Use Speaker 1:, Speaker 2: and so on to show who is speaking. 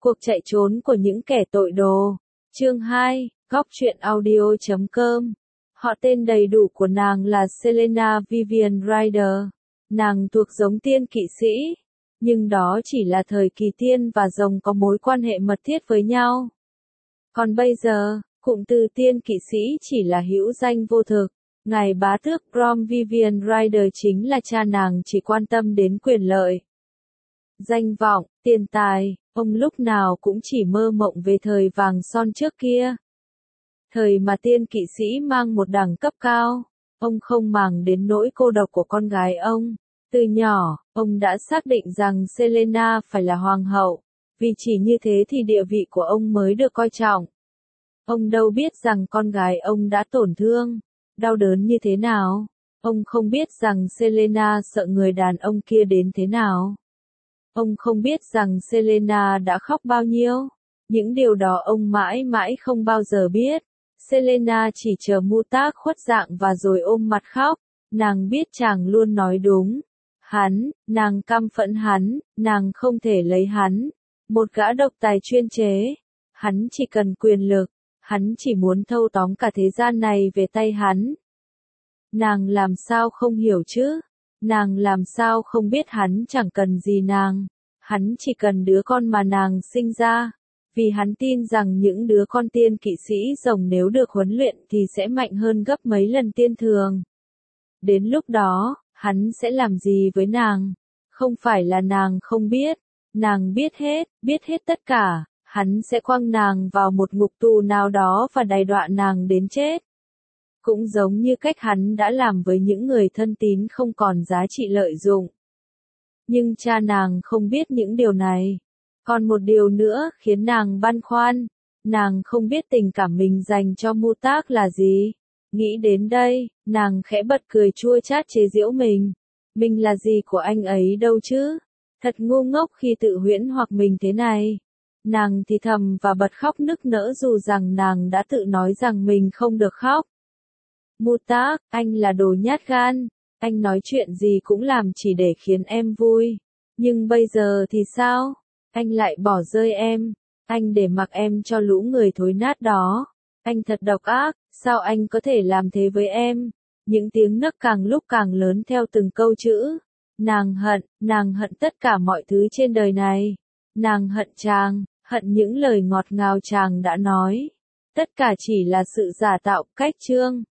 Speaker 1: Cuộc chạy trốn của những kẻ tội đồ. Chương 2, Góc truyện audio.com. Họ tên đầy đủ của nàng là Selena Vivian Ryder. Nàng thuộc giống tiên kỵ sĩ, nhưng đó chỉ là thời kỳ tiên và rồng có mối quan hệ mật thiết với nhau. Còn bây giờ, cụm từ tiên kỵ sĩ chỉ là hữu danh vô thực. Ngài bá tước Grom Vivian Ryder chính là cha nàng chỉ quan tâm đến quyền lợi, danh vọng, tiền tài. Ông lúc nào cũng chỉ mơ mộng về thời vàng son trước kia. Thời mà tiên kỵ sĩ mang một đẳng cấp cao. Ông không màng đến nỗi cô độc của con gái ông. Từ nhỏ, ông đã xác định rằng Selena phải là hoàng hậu, vì chỉ như thế thì địa vị của ông mới được coi trọng. Ông đâu biết rằng con gái ông đã tổn thương, đau đớn như thế nào. Ông không biết rằng Selena sợ người đàn ông kia đến thế nào. Ông không biết rằng Selena đã khóc bao nhiêu. Những điều đó ông mãi mãi không bao giờ biết. Selena chỉ chờ Mutak khuất dạng và rồi ôm mặt khóc. Nàng biết chàng luôn nói đúng. Nàng căm phẫn hắn, nàng không thể lấy hắn. Một gã độc tài chuyên chế. Hắn chỉ cần quyền lực. Hắn chỉ muốn thâu tóm cả thế gian này về tay hắn. Nàng làm sao không hiểu chứ? Nàng làm sao không biết hắn chẳng cần gì nàng. Hắn chỉ cần đứa con mà nàng sinh ra. Vì hắn tin rằng những đứa con tiên kỵ sĩ rồng nếu được huấn luyện thì sẽ mạnh hơn gấp mấy lần tiên thường. Đến lúc đó, hắn sẽ làm gì với nàng? Không phải là nàng không biết. Nàng biết hết tất cả. Hắn sẽ quăng nàng vào một ngục tù nào đó và đày đọa nàng đến chết. Cũng giống như cách hắn đã làm với những người thân tín không còn giá trị lợi dụng. Nhưng cha nàng không biết những điều này. Còn một điều nữa khiến nàng băn khoăn. Nàng không biết tình cảm mình dành cho Mutak là gì. Nghĩ đến đây, nàng khẽ bật cười chua chát chế giễu mình. Mình là gì của anh ấy đâu chứ? Thật ngu ngốc khi tự huyễn hoặc mình thế này. Nàng thì thầm và bật khóc nức nở dù rằng nàng đã tự nói rằng mình không được khóc. Mutak, anh là đồ nhát gan. Anh nói chuyện gì cũng làm chỉ để khiến em vui. Nhưng bây giờ thì sao? Anh lại bỏ rơi em. Anh để mặc em cho lũ người thối nát đó. Anh thật độc ác, sao anh có thể làm thế với em? Những tiếng nấc càng lúc càng lớn theo từng câu chữ. Nàng hận tất cả mọi thứ trên đời này. Nàng hận chàng, hận những lời ngọt ngào chàng đã nói. Tất cả chỉ là sự giả tạo, cách trương.